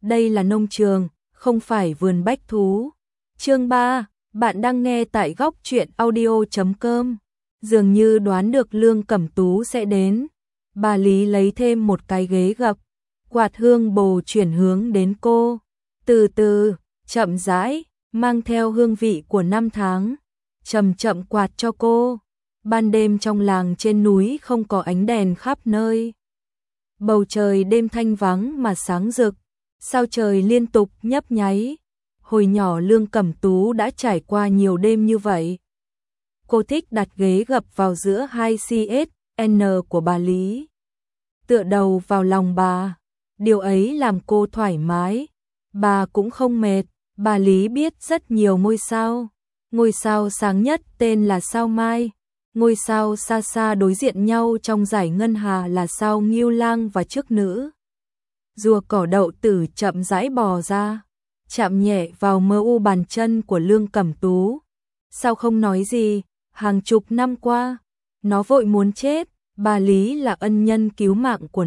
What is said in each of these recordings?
đây là nông trường, không phải vườn bách thú. Chương 3, bạn đang nghe tại góc truyện audio.com. Dường như đoán được Lương Cẩm Tú sẽ đến, bà Lý lấy thêm một cái ghế gập, quạt hương bồ chuyển hướng đến cô, từ từ, chậm rãi, mang theo hương vị của năm tháng, chậm chậm quạt cho cô. Ban đêm trong làng trên núi không có ánh đèn khắp nơi. Bầu trời đêm thanh vắng mà sáng rực, sao trời liên tục nhấp nháy. Hồi nhỏ Lương Cẩm Tú đã trải qua nhiều đêm như vậy. Cô thích đặt ghế gập vào giữa hai CSN của bà Lý, tựa đầu vào lòng bà. Điều ấy làm cô thoải mái, bà cũng không mệt. Bà Lý biết rất nhiều ngôi sao. Ngôi sao sáng nhất tên là sao Mai. Ngôi sao xa xa đối diện nhau trong dải ngân hà là sao Ngưu Lang và Chức Nữ. Rùa cỏ đậu tử chậm rãi bò ra, chạm nhẹ vào mơ u bàn chân của Lương Cẩm Tú. Sao không nói gì, hàng chục năm qua, nó vội muốn chết, bà Lý là ân nhân cứu mạng của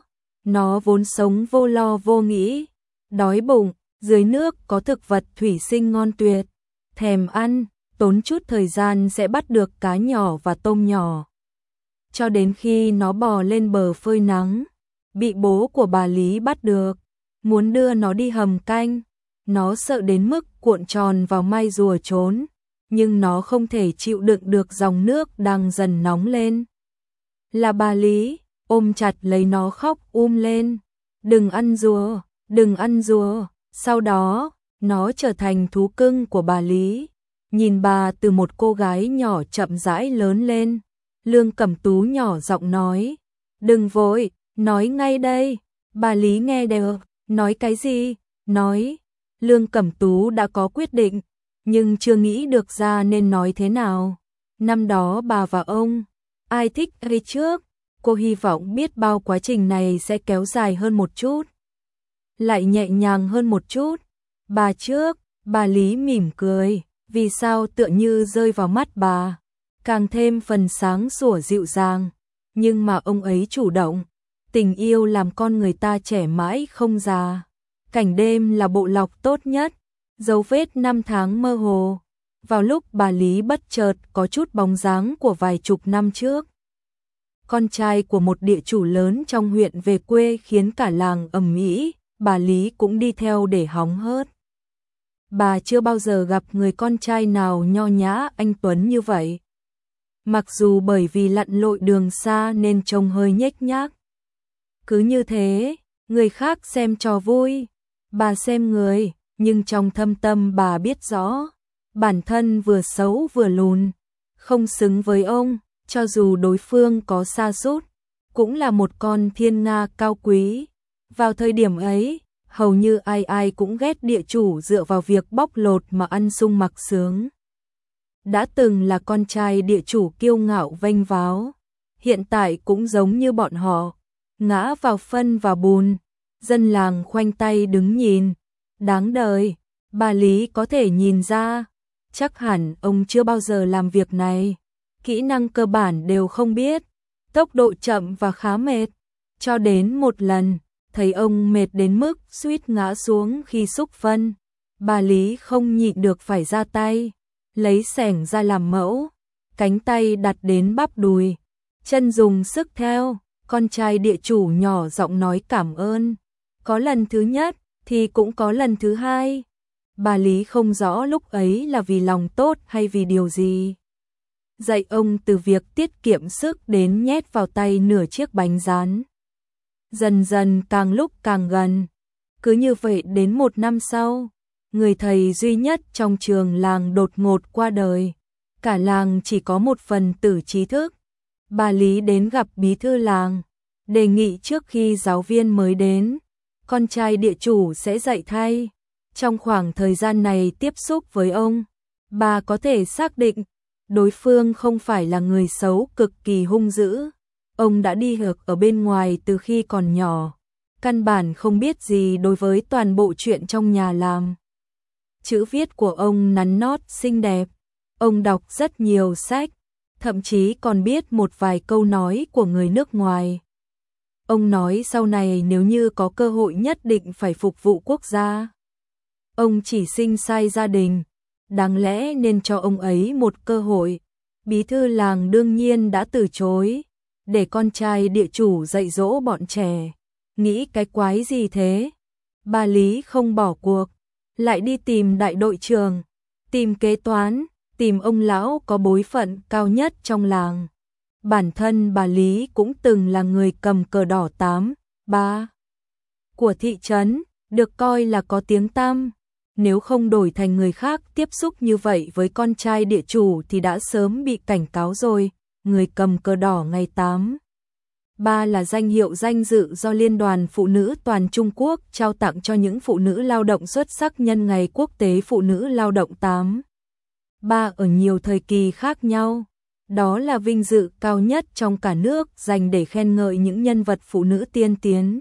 nó vốn sống vô lo vô nghĩ, đói bụng, dưới nước có thực vật thủy sinh ngon tuyệt, thèm ăn, tốn chút thời gian sẽ bắt được cá nhỏ và tôm nhỏ. Cho đến khi nó bò lên bờ phơi nắng, bị bố của bà Lý bắt được, muốn đưa nó đi hầm canh. Nó sợ đến mức cuộn tròn vào mai rùa trốn, nhưng nó không thể chịu đựng được dòng nước đang dần nóng lên. Là bà Lý, ôm chặt lấy nó khóc lên. Đừng ăn rùa, đừng ăn rùa. Sau đó, nó trở thành thú cưng của bà Lý. Nhìn bà từ một cô gái nhỏ chậm rãi lớn lên. Lương Cẩm Tú nhỏ giọng nói, đừng vội, nói ngay đây. Bà Lý nghe đều, nói cái gì, nói. Lương Cẩm Tú đã có quyết định, nhưng chưa nghĩ được ra nên nói thế nào. Năm đó bà và ông, ai thích ai trước? Cô hy vọng biết bao quá trình này sẽ kéo dài hơn một chút, lại nhẹ nhàng hơn một chút. Bà trước, bà Lý mỉm cười, vì sao tựa như rơi vào mắt bà, càng thêm phần sáng sủa dịu dàng. Nhưng mà ông ấy chủ động, tình yêu làm con người ta trẻ mãi không già. Cảnh đêm là bộ lọc tốt nhất, dấu vết năm tháng mơ hồ. Vào lúc bà Lý bất chợt có chút bóng dáng của vài chục năm trước. Con trai của một địa chủ lớn trong huyện về quê khiến cả làng ầm ĩ, bà Lý cũng đi theo để hóng hớt. Bà chưa bao giờ gặp người con trai nào nho nhã anh tuấn như vậy. Mặc dù bởi vì lặn lội đường xa nên trông hơi nhếch nhác. Cứ như thế, người khác xem trò vui, bà xem người, nhưng trong thâm tâm bà biết rõ, bản thân vừa xấu vừa lùn, không xứng với ông, cho dù đối phương có sa sút, cũng là một con thiên nga cao quý. Vào thời điểm ấy, hầu như ai ai cũng ghét địa chủ dựa vào việc bóc lột mà ăn sung mặc sướng. Đã từng là con trai địa chủ kiêu ngạo vênh váo, hiện tại cũng giống như bọn họ, ngã vào phân và bùn. Dân làng khoanh tay đứng nhìn, đáng đời. Bà Lý có thể nhìn ra, chắc hẳn ông chưa bao giờ làm việc này, kỹ năng cơ bản đều không biết, tốc độ chậm và khá mệt. Cho đến một lần, thấy ông mệt đến mức suýt ngã xuống khi xúc phân, bà Lý không nhịn được phải ra tay, lấy xẻng ra làm mẫu, cánh tay đặt đến bắp đùi, chân dùng sức theo. Con trai địa chủ nhỏ giọng nói cảm ơn. Có lần thứ nhất thì cũng có lần thứ hai. Bà Lý không rõ lúc ấy là vì lòng tốt hay vì điều gì. Dạy ông từ việc tiết kiệm sức đến nhét vào tay nửa chiếc bánh rán. Dần dần càng lúc càng gần. Cứ như vậy đến một năm sau, người thầy duy nhất trong trường làng đột ngột qua đời. Cả làng chỉ có một phần tử trí thức. Bà Lý đến gặp bí thư làng, đề nghị trước khi giáo viên mới đến, con trai địa chủ sẽ dạy thay. Trong khoảng thời gian này tiếp xúc với ông, bà có thể xác định đối phương không phải là người xấu cực kỳ hung dữ. Ông đã đi học ở bên ngoài từ khi còn nhỏ, căn bản không biết gì đối với toàn bộ chuyện trong nhà làm. Chữ viết của ông nắn nót xinh đẹp, ông đọc rất nhiều sách, thậm chí còn biết một vài câu nói của người nước ngoài. Ông nói sau này nếu như có cơ hội nhất định phải phục vụ quốc gia. Ông chỉ sinh sai gia đình, đáng lẽ nên cho ông ấy một cơ hội. Bí thư làng đương nhiên đã từ chối, để con trai địa chủ dạy dỗ bọn trẻ. Nghĩ cái quái gì thế? Bà Lý không bỏ cuộc, lại đi tìm đại đội trưởng, tìm kế toán, tìm ông lão có bối phận cao nhất trong làng. Bản thân bà Lý cũng từng là người cầm cờ đỏ 8/3 của thị trấn, được coi là có tiếng tăm. Nếu không đổi thành người khác tiếp xúc như vậy với con trai địa chủ thì đã sớm bị cảnh cáo rồi. Người cầm cờ đỏ ngày 8/3 là danh hiệu danh dự do Liên đoàn Phụ nữ toàn Trung Quốc trao tặng cho những phụ nữ lao động xuất sắc nhân ngày Quốc tế Phụ nữ lao động 8/3 ở nhiều thời kỳ khác nhau. Đó là vinh dự cao nhất trong cả nước dành để khen ngợi những nhân vật phụ nữ tiên tiến.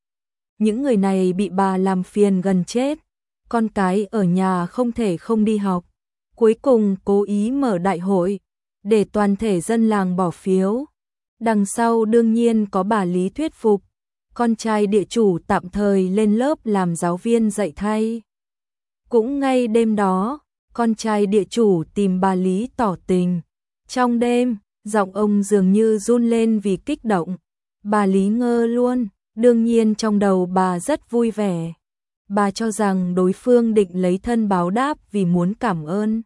Những người này bị bà làm phiền gần chết, con cái ở nhà không thể không đi học. Cuối cùng cố ý mở đại hội, để toàn thể dân làng bỏ phiếu. Đằng sau đương nhiên có bà Lý thuyết phục, con trai địa chủ tạm thời lên lớp làm giáo viên dạy thay. Cũng ngay đêm đó, con trai địa chủ tìm bà Lý tỏ tình. Trong đêm, giọng ông dường như run lên vì kích động. Bà Lý ngơ luôn, đương nhiên trong đầu bà rất vui vẻ. Bà cho rằng đối phương định lấy thân báo đáp vì muốn cảm ơn.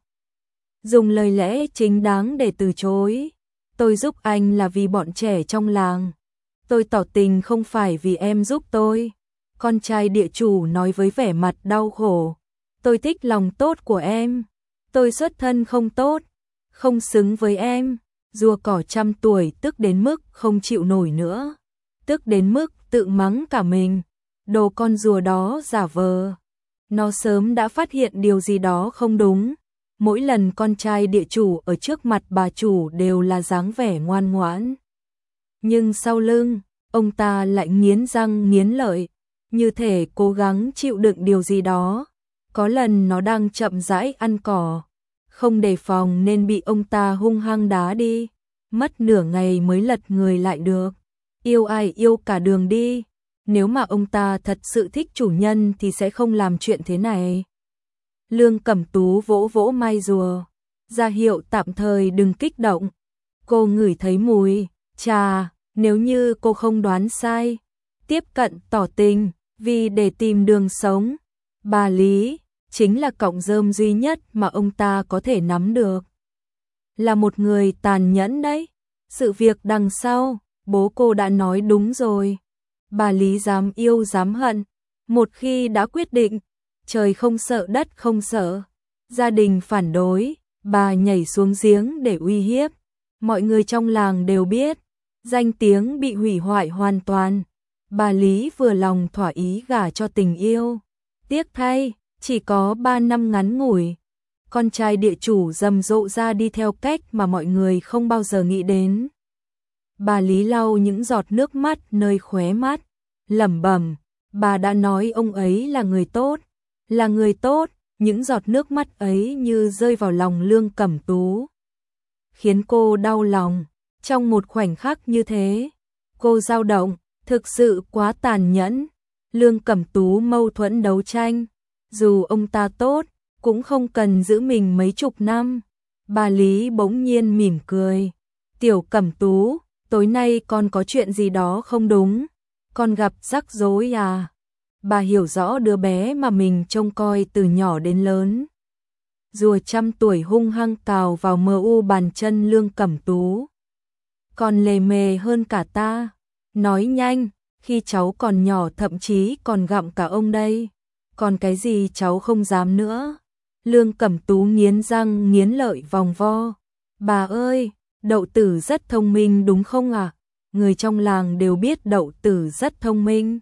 Dùng lời lẽ chính đáng để từ chối. Tôi giúp anh là vì bọn trẻ trong làng. Tôi tỏ tình không phải vì em giúp tôi. Con trai địa chủ nói với vẻ mặt đau khổ. Tôi thích lòng tốt của em. Tôi xuất thân không tốt, không xứng với em. Rùa cỏ 100 tuổi tức đến mức không chịu nổi nữa. Tức đến mức tự mắng cả mình. Đồ con rùa đó giả vờ. Nó sớm đã phát hiện điều gì đó không đúng. Mỗi lần con trai địa chủ ở trước mặt bà chủ đều là dáng vẻ ngoan ngoãn. Nhưng sau lưng, ông ta lại nghiến răng nghiến lợi, như thể cố gắng chịu đựng điều gì đó. Có lần nó đang chậm rãi ăn cỏ, không đề phòng nên bị ông ta hung hăng đá đi. Mất nửa ngày mới lật người lại được. Yêu ai yêu cả đường đi. Nếu mà ông ta thật sự thích chủ nhân thì sẽ không làm chuyện thế này. Lương Cẩm Tú vỗ vỗ mai rùa, ra hiệu tạm thời đừng kích động. Cô ngửi thấy mùi trà, nếu như cô không đoán sai, tiếp cận tỏ tình, vì để tìm đường sống. Bà Lý chính là cọng rơm duy nhất mà ông ta có thể nắm được. Là một người tàn nhẫn đấy. Sự việc đằng sau, bố cô đã nói đúng rồi. Bà Lý dám yêu dám hận, một khi đã quyết định, trời không sợ đất không sợ. Gia đình phản đối, bà nhảy xuống giếng để uy hiếp. Mọi người trong làng đều biết, danh tiếng bị hủy hoại hoàn toàn. Bà Lý vừa lòng thỏa ý gả cho tình yêu. Tiếc thay, chỉ có 3 năm ngắn ngủi. Con trai địa chủ rầm rộ ra đi theo cách mà mọi người không bao giờ nghĩ đến. Bà Lý lau những giọt nước mắt nơi khóe mắt, lẩm bẩm, bà đã nói ông ấy là người tốt, là người tốt. Những giọt nước mắt ấy như rơi vào lòng Lương Cẩm Tú, khiến cô đau lòng. Trong một khoảnh khắc như thế, cô dao động, thực sự quá tàn nhẫn. Lương Cẩm Tú mâu thuẫn đấu tranh, dù ông ta tốt, cũng không cần giữ mình mấy chục năm. Bà Lý bỗng nhiên mỉm cười, Tiểu Cẩm Tú, tối nay con có chuyện gì đó không đúng, con gặp rắc rối à? Bà hiểu rõ đứa bé mà mình trông coi từ nhỏ đến lớn. Rùa 100 tuổi hung hăng cào vào mờ u bàn chân Lương Cẩm Tú. Còn lề mề hơn cả ta. Nói nhanh, khi cháu còn nhỏ thậm chí còn gặm cả ông đây. Còn cái gì cháu không dám nữa. Lương Cẩm Tú nghiến răng nghiến lợi vòng vo. Bà ơi, Đậu Tử rất thông minh đúng không ạ? Người trong làng đều biết Đậu Tử rất thông minh.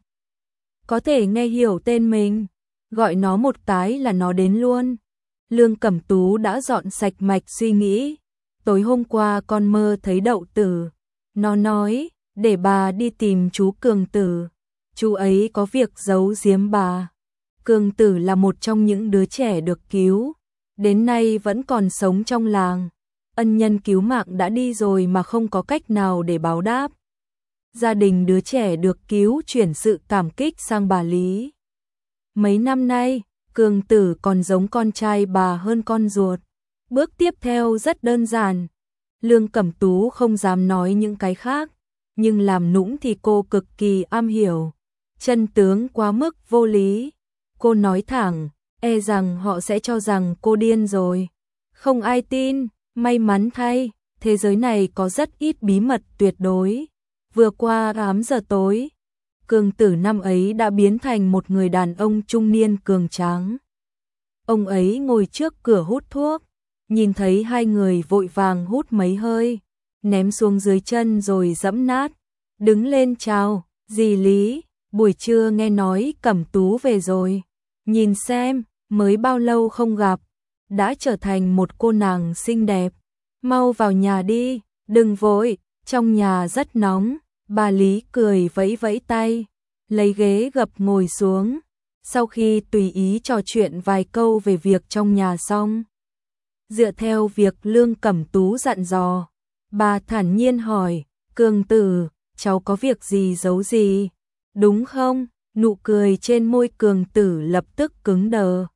Có thể nghe hiểu tên mình, gọi nó một cái là nó đến luôn. Lương Cẩm Tú đã dọn sạch mạch suy nghĩ. Tối hôm qua con mơ thấy Đậu Tử. Nó nói, để bà đi tìm chú Cường Tử. Chú ấy có việc giấu giếm bà. Cường Tử là một trong những đứa trẻ được cứu. Đến nay vẫn còn sống trong làng. Ân nhân cứu mạng đã đi rồi mà không có cách nào để báo đáp. gia đình đứa trẻ được cứu chuyển sự cảm kích sang bà Lý. Mấy năm nay, Cường Tử còn giống con trai bà hơn con ruột. Bước tiếp theo rất đơn giản. Lương Cẩm Tú không dám nói những cái khác, nhưng làm nũng thì cô cực kỳ am hiểu. Chân tướng quá mức vô lý. Cô nói thẳng, e rằng họ sẽ cho rằng cô điên rồi. Không ai tin, may mắn thay, thế giới này có rất ít bí mật tuyệt đối. Vừa qua 8 giờ tối, Cường Tử năm ấy đã biến thành một người đàn ông trung niên cường tráng. Ông ấy ngồi trước cửa hút thuốc, nhìn thấy hai người vội vàng hút mấy hơi, ném xuống dưới chân rồi giẫm nát, đứng lên chào, dì Lý, buổi trưa nghe nói Cẩm Tú về rồi, nhìn xem, mới bao lâu không gặp, đã trở thành một cô nàng xinh đẹp, mau vào nhà đi, đừng vội, trong nhà rất nóng. Bà Lý cười vẫy vẫy tay, lấy ghế gập ngồi xuống, sau khi tùy ý trò chuyện vài câu về việc trong nhà xong. Dựa theo việc Lương Cẩm Tú dặn dò, bà thản nhiên hỏi, Cường Tử, cháu có việc gì giấu gì, đúng không? Nụ cười trên môi Cường Tử lập tức cứng đờ.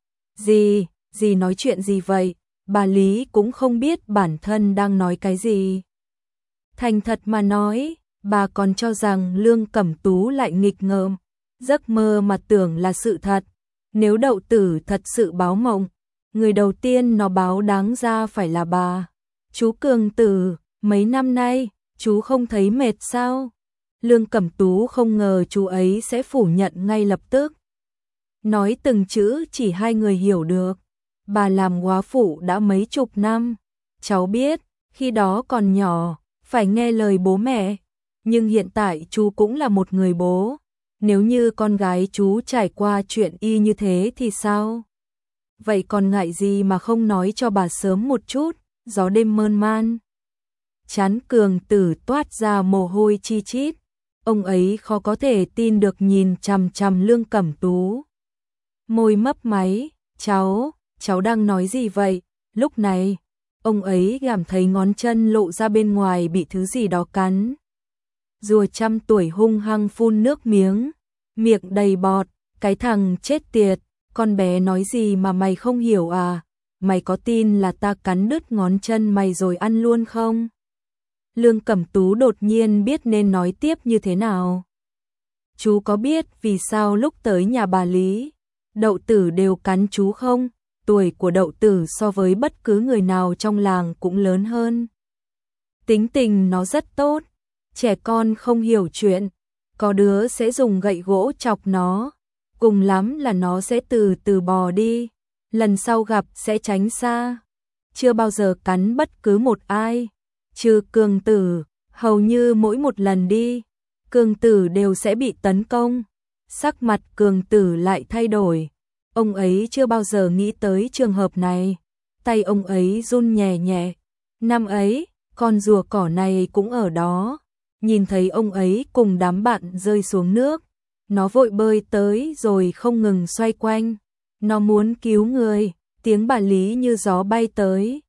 Dì nói chuyện gì vậy? Bà Lý cũng không biết bản thân đang nói cái gì. Thành thật mà nói, bà còn cho rằng Lương Cẩm Tú lại nghịch ngợm, giấc mơ mà tưởng là sự thật. Nếu Đậu Tử thật sự báo mộng, người đầu tiên nó báo đáng ra phải là bà. Chú Cường Tử, mấy năm nay, chú không thấy mệt sao? Lương Cẩm Tú không ngờ chú ấy sẽ phủ nhận ngay lập tức. Nói từng chữ chỉ hai người hiểu được. Bà làm góa phụ đã mấy chục năm. Cháu biết, khi đó còn nhỏ, phải nghe lời bố mẹ. Nhưng hiện tại chú cũng là một người bố. Nếu như con gái chú trải qua chuyện y như thế thì sao? Vậy còn ngại gì mà không nói cho bà sớm một chút, gió đêm mơn man. Trán Cường Tử toát ra mồ hôi chi chít. Ông ấy khó có thể tin được nhìn chằm chằm Lương Cẩm Tú. Môi mấp máy, cháu đang nói gì vậy? Lúc này, ông ấy cảm thấy ngón chân lộ ra bên ngoài bị thứ gì đó cắn. Rùa trăm tuổi hung hăng phun nước miếng, miệng đầy bọt, cái thằng chết tiệt, con bé nói gì mà mày không hiểu à? Mày có tin là ta cắn đứt ngón chân mày rồi ăn luôn không? Lương Cẩm Tú đột nhiên biết nên nói tiếp như thế nào. Chú có biết vì sao lúc tới nhà bà Lý, Đậu Tử đều cắn chú không? Tuổi của Đậu Tử so với bất cứ người nào trong làng cũng lớn hơn. Tính tình nó rất tốt, trẻ con không hiểu chuyện, có đứa sẽ dùng gậy gỗ chọc nó, cùng lắm là nó sẽ từ từ bò đi, lần sau gặp sẽ tránh xa, chưa bao giờ cắn bất cứ một ai, trừ Cường Tử, hầu như mỗi một lần đi, Cường Tử đều sẽ bị tấn công, sắc mặt Cường Tử lại thay đổi, ông ấy chưa bao giờ nghĩ tới trường hợp này, tay ông ấy run nhẹ nhẹ, năm ấy, con rùa cỏ này cũng ở đó. Nhìn thấy ông ấy cùng đám bạn rơi xuống nước, nó vội bơi tới rồi không ngừng xoay quanh, nó muốn cứu người, tiếng bà Lý như gió bay tới.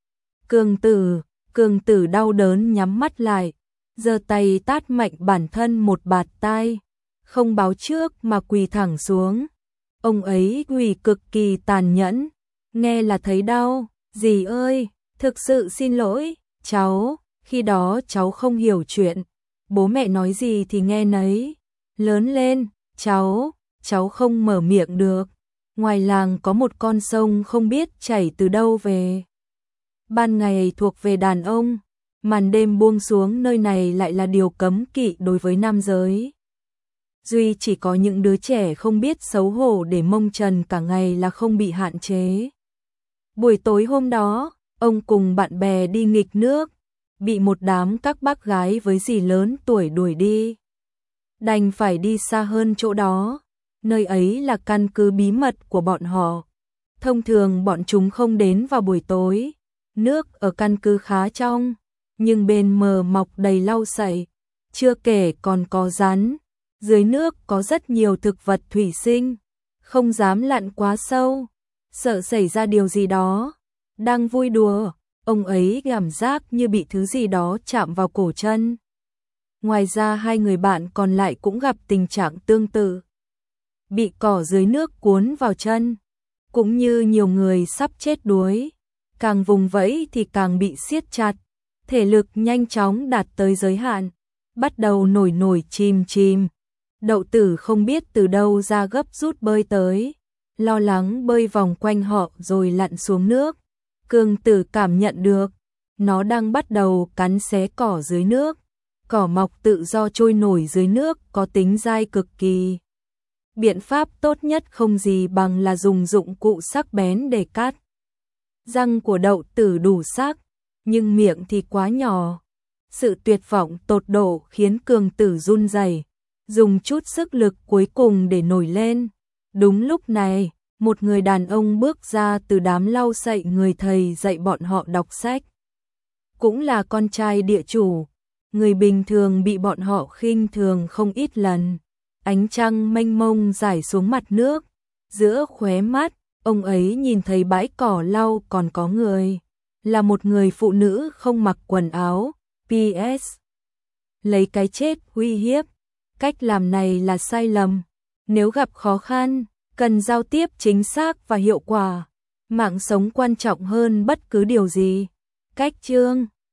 Cường Tử đau đớn nhắm mắt lại, giơ tay tát mạnh bản thân một bạt tai, không báo trước mà quỳ thẳng xuống. Ông ấy quỳ cực kỳ tàn nhẫn, nghe là thấy đau, dì ơi, thực sự xin lỗi, cháu, khi đó cháu không hiểu chuyện. Bố mẹ nói gì thì nghe nấy. Lớn lên, cháu không mở miệng được. Ngoài làng có một con sông không biết chảy từ đâu về. Ban ngày thuộc về đàn ông, màn đêm buông xuống nơi này lại là điều cấm kỵ đối với nam giới. Duy chỉ có những đứa trẻ không biết xấu hổ để mông trần cả ngày là không bị hạn chế. Buổi tối hôm đó, ông cùng bạn bè đi nghịch nước, bị một đám các bác gái với dì lớn tuổi đuổi đi. Đành phải đi xa hơn chỗ đó, nơi ấy là căn cứ bí mật của bọn họ. Thông thường bọn chúng không đến vào buổi tối, nước ở căn cứ khá trong, nhưng bên mờ mọc đầy lau sậy, chưa kể còn có rắn, dưới nước có rất nhiều thực vật thủy sinh, không dám lặn quá sâu, sợ xảy ra điều gì đó. Đang vui đùa, ông ấy cảm giác như bị thứ gì đó chạm vào cổ chân. Ngoài ra hai người bạn còn lại cũng gặp tình trạng tương tự. Bị cỏ dưới nước cuốn vào chân, cũng như nhiều người sắp chết đuối. Càng vùng vẫy thì càng bị siết chặt, thể lực nhanh chóng đạt tới giới hạn, bắt đầu nổi nổi chìm chìm. Đậu Tử không biết từ đâu ra gấp rút bơi tới, lo lắng bơi vòng quanh họ rồi lặn xuống nước. Cương Tử cảm nhận được, nó đang bắt đầu cắn xé cỏ dưới nước. Cỏ mọc tự do trôi nổi dưới nước có tính dai cực kỳ. Biện pháp tốt nhất không gì bằng là dùng dụng cụ sắc bén để cắt. Răng của Đậu Tử đủ sắc, nhưng miệng thì quá nhỏ. Sự tuyệt vọng tột độ khiến Cương Tử run rẩy, dùng chút sức lực cuối cùng để nổi lên. Đúng lúc này, một người đàn ông bước ra từ đám lau sậy người thầy dạy bọn họ đọc sách. Cũng là con trai địa chủ, người bình thường bị bọn họ khinh thường không ít lần. Ánh trăng mênh mông rải xuống mặt nước, giữa khóe mắt, ông ấy nhìn thấy bãi cỏ lau còn có người. Là một người phụ nữ không mặc quần áo, PS. Lấy cái chết uy hiếp, cách làm này là sai lầm. Nếu gặp khó khăn, cần giao tiếp chính xác và hiệu quả. Mạng sống quan trọng hơn bất cứ điều gì. Cách chương